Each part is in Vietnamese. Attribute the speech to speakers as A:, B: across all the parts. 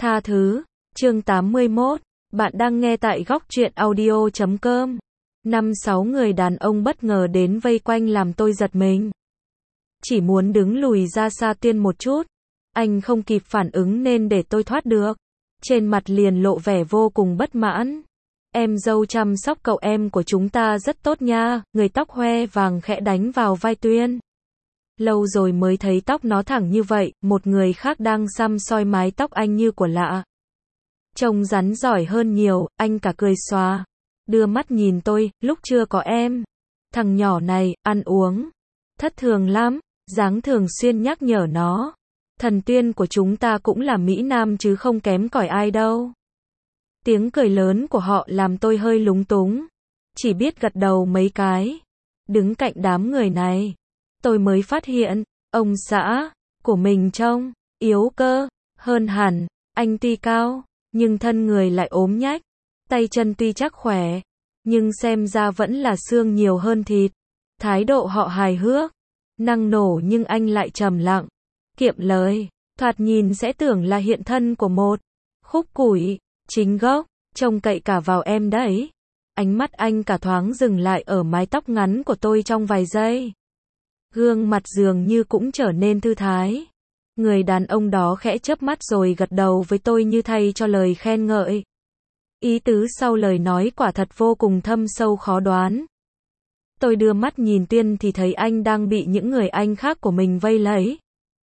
A: Tha thứ, chương 81, bạn đang nghe tại góc truyện audio.com. 5-6 người đàn ông bất ngờ đến vây quanh làm tôi giật mình. Chỉ muốn đứng lùi ra xa Tiên một chút. Anh không kịp phản ứng nên để tôi thoát được. Trên mặt liền lộ vẻ vô cùng bất mãn. Em dâu chăm sóc cậu em của chúng ta rất tốt nha, người tóc hoe vàng khẽ đánh vào vai Tuyên. Lâu rồi mới thấy tóc nó thẳng như vậy, một người khác đang xăm soi mái tóc anh như của lạ. Trông rắn giỏi hơn nhiều, anh cả cười xòa. Đưa mắt nhìn tôi, lúc chưa có em. Thằng nhỏ này, ăn uống thất thường lắm, dáng thường xuyên nhắc nhở nó. Thần Tuyên của chúng ta cũng là Mỹ Nam chứ không kém cỏi ai đâu. Tiếng cười lớn của họ làm tôi hơi lúng túng. Chỉ biết gật đầu mấy cái. Đứng cạnh đám người này, tôi mới phát hiện, ông xã của mình trông yếu cơ hơn hẳn. Anh tuy cao, nhưng thân người lại ốm nhách. Tay chân tuy chắc khỏe, nhưng xem ra vẫn là xương nhiều hơn thịt. Thái độ họ hài hước, năng nổ nhưng anh lại trầm lặng, kiệm lời. Thoạt nhìn sẽ tưởng là hiện thân của một khúc củi, chính gốc, trông cậy cả vào em đấy. Ánh mắt anh cả thoáng dừng lại ở mái tóc ngắn của tôi trong vài giây. Gương mặt dường như cũng trở nên thư thái. Người đàn ông đó khẽ chớp mắt rồi gật đầu với tôi như thay cho lời khen ngợi. Ý tứ sau lời nói quả thật vô cùng thâm sâu khó đoán. Tôi đưa mắt nhìn Tuyên thì thấy anh đang bị những người anh khác của mình vây lấy.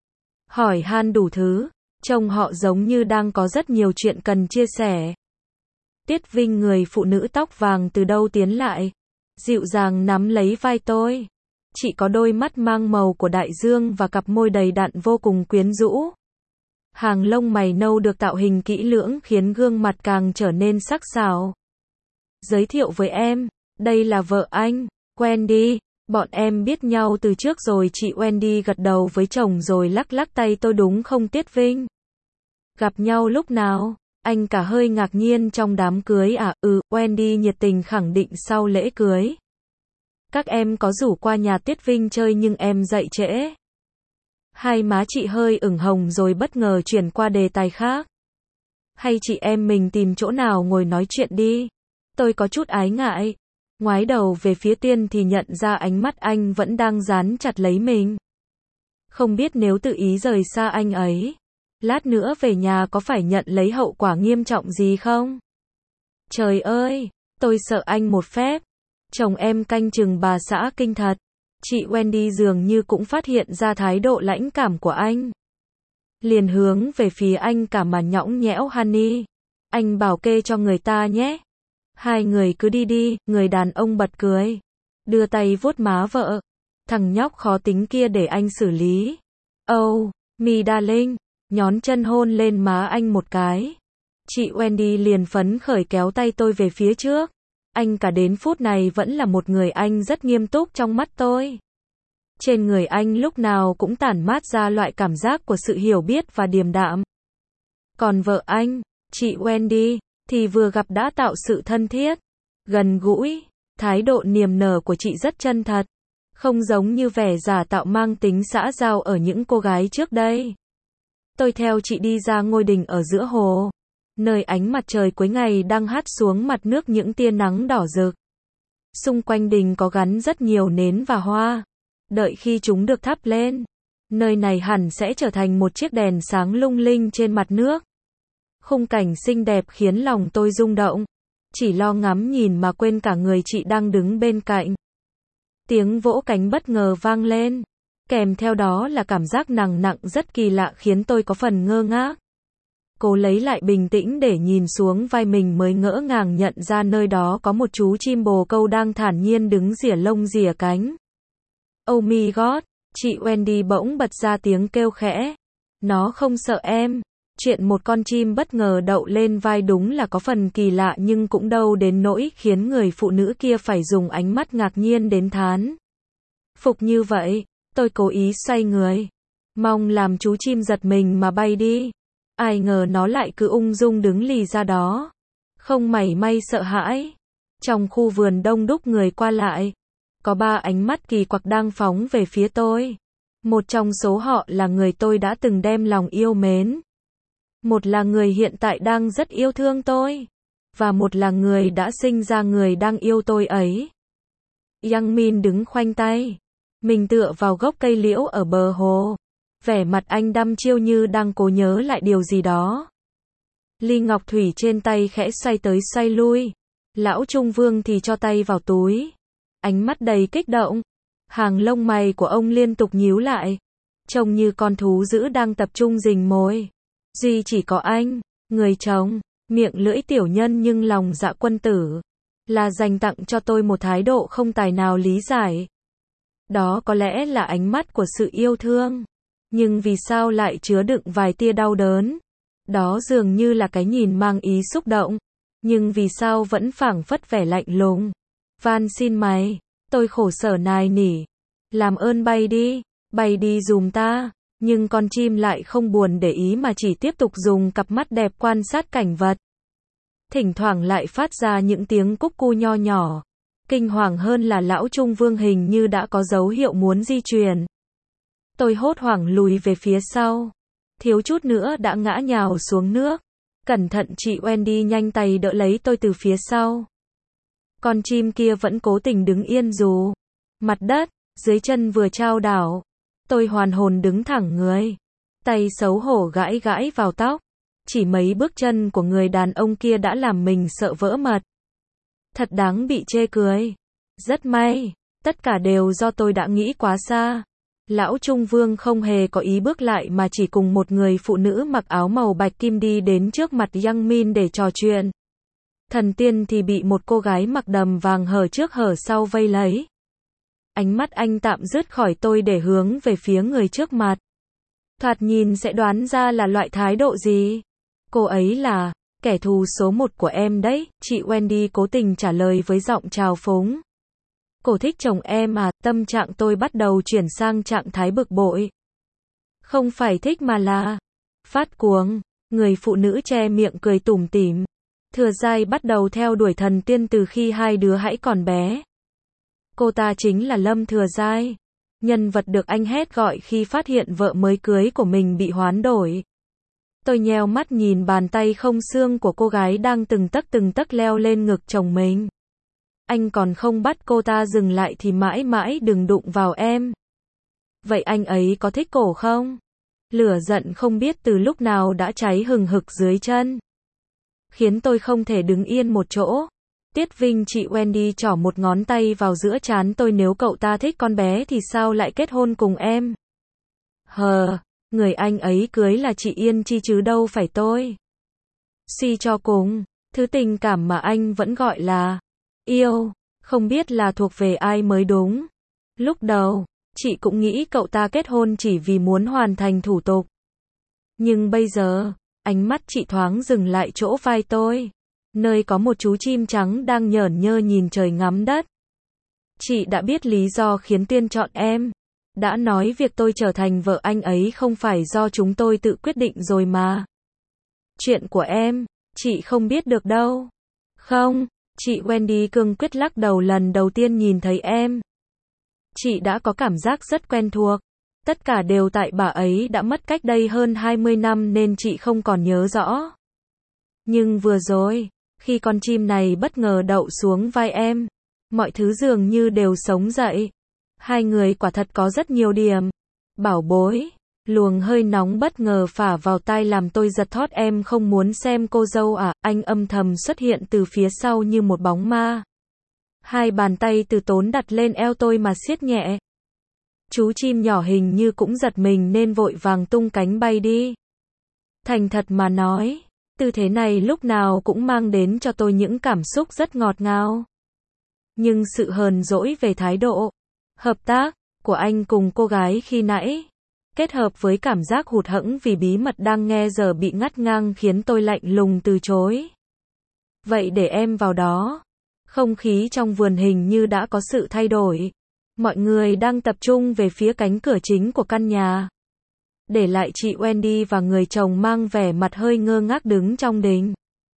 A: Hỏi han đủ thứ, trông họ giống như đang có rất nhiều chuyện cần chia sẻ. Tiết Vinh, người phụ nữ tóc vàng từ đâu tiến lại, dịu dàng nắm lấy vai tôi. Chị có đôi mắt mang màu của đại dương và cặp môi đầy đặn vô cùng quyến rũ. Hàng lông mày nâu được tạo hình kỹ lưỡng khiến gương mặt càng trở nên sắc sảo. Giới thiệu với em, đây là vợ anh, Wendy. Bọn em biết nhau từ trước rồi. Chị Wendy gật đầu với chồng rồi lắc lắc tay tôi. Đúng không Tiết Vinh? Gặp nhau lúc nào? Anh cả hơi ngạc nhiên. Trong đám cưới à? Wendy nhiệt tình khẳng định sau lễ cưới. Các em có rủ qua nhà Tiết Vinh chơi nhưng em dậy trễ. Hai má chị hơi ửng hồng rồi bất ngờ chuyển qua đề tài khác. Hay chị em mình tìm chỗ nào ngồi nói chuyện đi. Tôi có chút ái ngại. Ngoái đầu về phía Tuyên thì nhận ra ánh mắt anh vẫn đang dán chặt lấy mình. Không biết nếu tự ý rời xa anh ấy, lát nữa về nhà có phải nhận lấy hậu quả nghiêm trọng gì không? Trời ơi, tôi sợ anh một phép. Chồng em canh chừng bà xã kinh thật. Chị Wendy dường như cũng phát hiện ra thái độ lãnh cảm của anh. Liền hướng về phía anh cả mà nhõng nhẽo. Honey, anh bảo kê cho người ta nhé. Hai người cứ đi đi. Người đàn ông bật cười, đưa tay vuốt má vợ. Thằng nhóc khó tính kia để anh xử lý. Oh, me darling. Nhón chân hôn lên má anh một cái. Chị Wendy liền phấn khởi kéo tay tôi về phía trước. Anh cả đến phút này vẫn là một người anh rất nghiêm túc trong mắt tôi. Trên người anh lúc nào cũng tản mát ra loại cảm giác của sự hiểu biết và điềm đạm. Còn vợ anh, chị Wendy, thì vừa gặp đã tạo sự thân thiết, gần gũi. Thái độ niềm nở của chị rất chân thật, không giống như vẻ giả tạo mang tính xã giao ở những cô gái trước đây. Tôi theo chị đi ra ngôi đình ở giữa hồ, nơi ánh mặt trời cuối ngày đang hắt xuống mặt nước những tia nắng đỏ rực. Xung quanh đình có gắn rất nhiều nến và hoa. Đợi khi chúng được thắp lên, nơi này hẳn sẽ trở thành một chiếc đèn sáng lung linh trên mặt nước. Khung cảnh xinh đẹp khiến lòng tôi rung động. Chỉ lo ngắm nhìn mà quên cả người chị đang đứng bên cạnh. Tiếng vỗ cánh bất ngờ vang lên. Kèm theo đó là cảm giác nặng nặng rất kỳ lạ khiến tôi có phần ngơ ngác. Cố lấy lại bình tĩnh để nhìn xuống vai mình mới ngỡ ngàng nhận ra nơi đó có một chú chim bồ câu đang thản nhiên đứng rỉa lông rỉa cánh. Oh my god, chị Wendy bỗng bật ra tiếng kêu khẽ. Nó không sợ em. Chuyện một con chim bất ngờ đậu lên vai đúng là có phần kỳ lạ nhưng cũng đâu đến nỗi khiến người phụ nữ kia phải dùng ánh mắt ngạc nhiên đến thán phục như vậy. Tôi cố ý xoay người, mong làm chú chim giật mình mà bay đi. Ai ngờ nó lại cứ ung dung đứng lì ra đó, không mảy may sợ hãi. Trong khu vườn đông đúc người qua lại, có 3 ánh mắt kỳ quặc đang phóng về phía tôi. Một trong số họ là người tôi đã từng đem lòng yêu mến. Một là người hiện tại đang rất yêu thương tôi, và một là người đã sinh ra người đang yêu tôi ấy. Yang Min đứng khoanh tay, mình tựa vào gốc cây liễu ở bờ hồ. Vẻ mặt anh đăm chiêu như đang cố nhớ lại điều gì đó. Ly ngọc thủy trên tay khẽ xoay tới xoay lui. Lão Trung Vương thì cho tay vào túi. Ánh mắt đầy kích động. Hàng lông mày của ông liên tục nhíu lại. Trông như con thú dữ đang tập trung rình mồi. Duy chỉ có anh, người chồng, miệng lưỡi tiểu nhân nhưng lòng dạ quân tử, là dành tặng cho tôi một thái độ không tài nào lý giải. Đó có lẽ là ánh mắt của sự yêu thương. Nhưng vì sao lại chứa đựng vài tia đau đớn? Đó dường như là cái nhìn mang ý xúc động. Nhưng vì sao vẫn phảng phất vẻ lạnh lùng? Van xin mày, tôi khổ sở nài nỉ. Làm ơn bay đi giùm ta. Nhưng con chim lại không buồn để ý mà chỉ tiếp tục dùng cặp mắt đẹp quan sát cảnh vật. Thỉnh thoảng lại phát ra những tiếng cúc cu nho nhỏ. Kinh hoàng hơn là lão Trung Vương hình như đã có dấu hiệu muốn di chuyển. Tôi hốt hoảng lùi về phía sau. Thiếu chút nữa đã ngã nhào xuống nước. Cẩn thận chị Wendy nhanh tay đỡ lấy tôi từ phía sau. Con chim kia vẫn cố tình đứng yên dù mặt đất dưới chân vừa chao đảo. Tôi hoàn hồn đứng thẳng người. Tay xấu hổ gãi gãi vào tóc. Chỉ mấy bước chân của người đàn ông kia đã làm mình sợ vỡ mật. Thật đáng bị chê cười. Rất may. Tất cả đều do tôi đã nghĩ quá xa. Lão Trung Vương không hề có ý bước lại mà chỉ cùng một người phụ nữ mặc áo màu bạch kim đi đến trước mặt Yang Min để trò chuyện. Thần tiên thì bị một cô gái mặc đầm vàng hở trước hở sau vây lấy. Ánh mắt anh tạm dứt khỏi tôi để hướng về phía người trước mặt. Thoạt nhìn sẽ đoán ra là loại thái độ gì. Cô ấy là kẻ thù số một của em đấy, chị Wendy cố tình trả lời với giọng trào phúng. Cô thích chồng em à? Tâm trạng tôi bắt đầu chuyển sang trạng thái bực bội. Không phải thích mà là phát cuồng. Người phụ nữ che miệng cười tủm tỉm. Thừa Giai bắt đầu theo đuổi thần tiên từ khi hai đứa hãy còn bé. Cô ta chính là Lâm Thừa Giai, nhân vật được anh hét gọi khi phát hiện vợ mới cưới của mình bị hoán đổi. Tôi nheo mắt nhìn bàn tay không xương của cô gái đang từng tấc leo lên ngực chồng mình. Anh còn không bắt cô ta dừng lại thì mãi mãi đừng đụng vào em. Vậy anh ấy có thích cổ không? Lửa giận không biết từ lúc nào đã cháy hừng hực dưới chân. Khiến tôi không thể đứng yên một chỗ. Tiết Vinh chị Wendy trỏ một ngón tay vào giữa trán tôi. Nếu cậu ta thích con bé thì sao lại kết hôn cùng em? Người anh ấy cưới là chị Yên Chi chứ đâu phải tôi. Suy cho cùng, thứ tình cảm mà anh vẫn gọi là yêu, không biết là thuộc về ai mới đúng. Lúc đầu, chị cũng nghĩ cậu ta kết hôn chỉ vì muốn hoàn thành thủ tục. Nhưng bây giờ, ánh mắt chị thoáng dừng lại chỗ vai tôi, nơi có một chú chim trắng đang nhởn nhơ nhìn trời ngắm đất. Chị đã biết lý do khiến Tuyên chọn em. Đã nói việc tôi trở thành vợ anh ấy không phải do chúng tôi tự quyết định rồi mà. Chuyện của em, chị không biết được đâu. Không, chị Wendy cương quyết lắc đầu. Lần đầu tiên nhìn thấy em, chị đã có cảm giác rất quen thuộc. Tất cả đều tại bà ấy đã mất cách đây hơn 20 năm nên chị không còn nhớ rõ. Nhưng vừa rồi, khi con chim này bất ngờ đậu xuống vai em, mọi thứ dường như đều sống dậy. Hai người quả thật có rất nhiều điểm. Bảo bối, luồng hơi nóng bất ngờ phả vào tai làm tôi giật thót. Em không muốn xem cô dâu à? Anh âm thầm xuất hiện từ phía sau như một bóng ma. Hai bàn tay từ tốn đặt lên eo tôi mà siết nhẹ. Chú chim nhỏ hình như cũng giật mình nên vội vàng tung cánh bay đi. Thành thật mà nói, tư thế này lúc nào cũng mang đến cho tôi những cảm xúc rất ngọt ngào. Nhưng sự hờn dỗi về thái độ hợp tác của anh cùng cô gái khi nãy, kết hợp với cảm giác hụt hẫng vì bí mật đang nghe giờ bị ngắt ngang khiến tôi lạnh lùng từ chối. Vậy để em vào đó. Không khí trong vườn hình như đã có sự thay đổi. Mọi người đang tập trung về phía cánh cửa chính của căn nhà. Để lại chị Wendy và người chồng mang vẻ mặt hơi ngơ ngác đứng trong đình.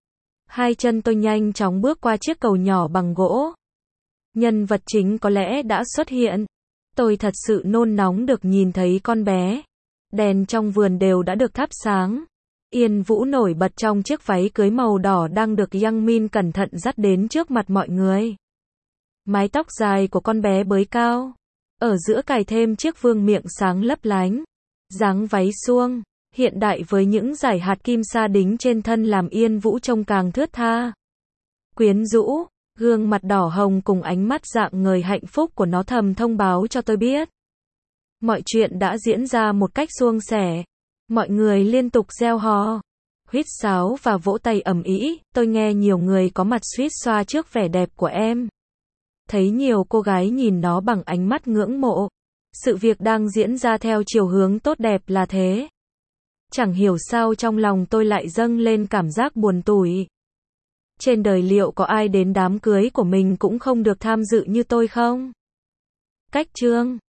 A: Hai chân tôi nhanh chóng bước qua chiếc cầu nhỏ bằng gỗ. Nhân vật chính có lẽ đã xuất hiện. Tôi thật sự nôn nóng được nhìn thấy con bé. Đèn trong vườn đều đã được thắp sáng. Yên Vũ nổi bật trong chiếc váy cưới màu đỏ đang được Yang Min cẩn thận dắt đến trước mặt mọi người. Mái tóc dài của con bé bới cao, ở giữa cài thêm chiếc vương miện sáng lấp lánh. Dáng váy suông, hiện đại với những dải hạt kim sa đính trên thân làm Yên Vũ trông càng thướt tha. Quyến rũ, gương mặt đỏ hồng cùng ánh mắt rạng ngời hạnh phúc của nó thầm thông báo cho tôi biết. Mọi chuyện đã diễn ra một cách suôn sẻ. Mọi người liên tục reo hò, huýt sáo và vỗ tay ầm ĩ. Tôi nghe nhiều người có mặt suýt xoa trước vẻ đẹp của em. Thấy nhiều cô gái nhìn nó bằng ánh mắt ngưỡng mộ. Sự việc đang diễn ra theo chiều hướng tốt đẹp là thế. Chẳng hiểu sao trong lòng tôi lại dâng lên cảm giác buồn tủi. Trên đời liệu có ai đến đám cưới của mình cũng không được tham dự như tôi không? Cách chương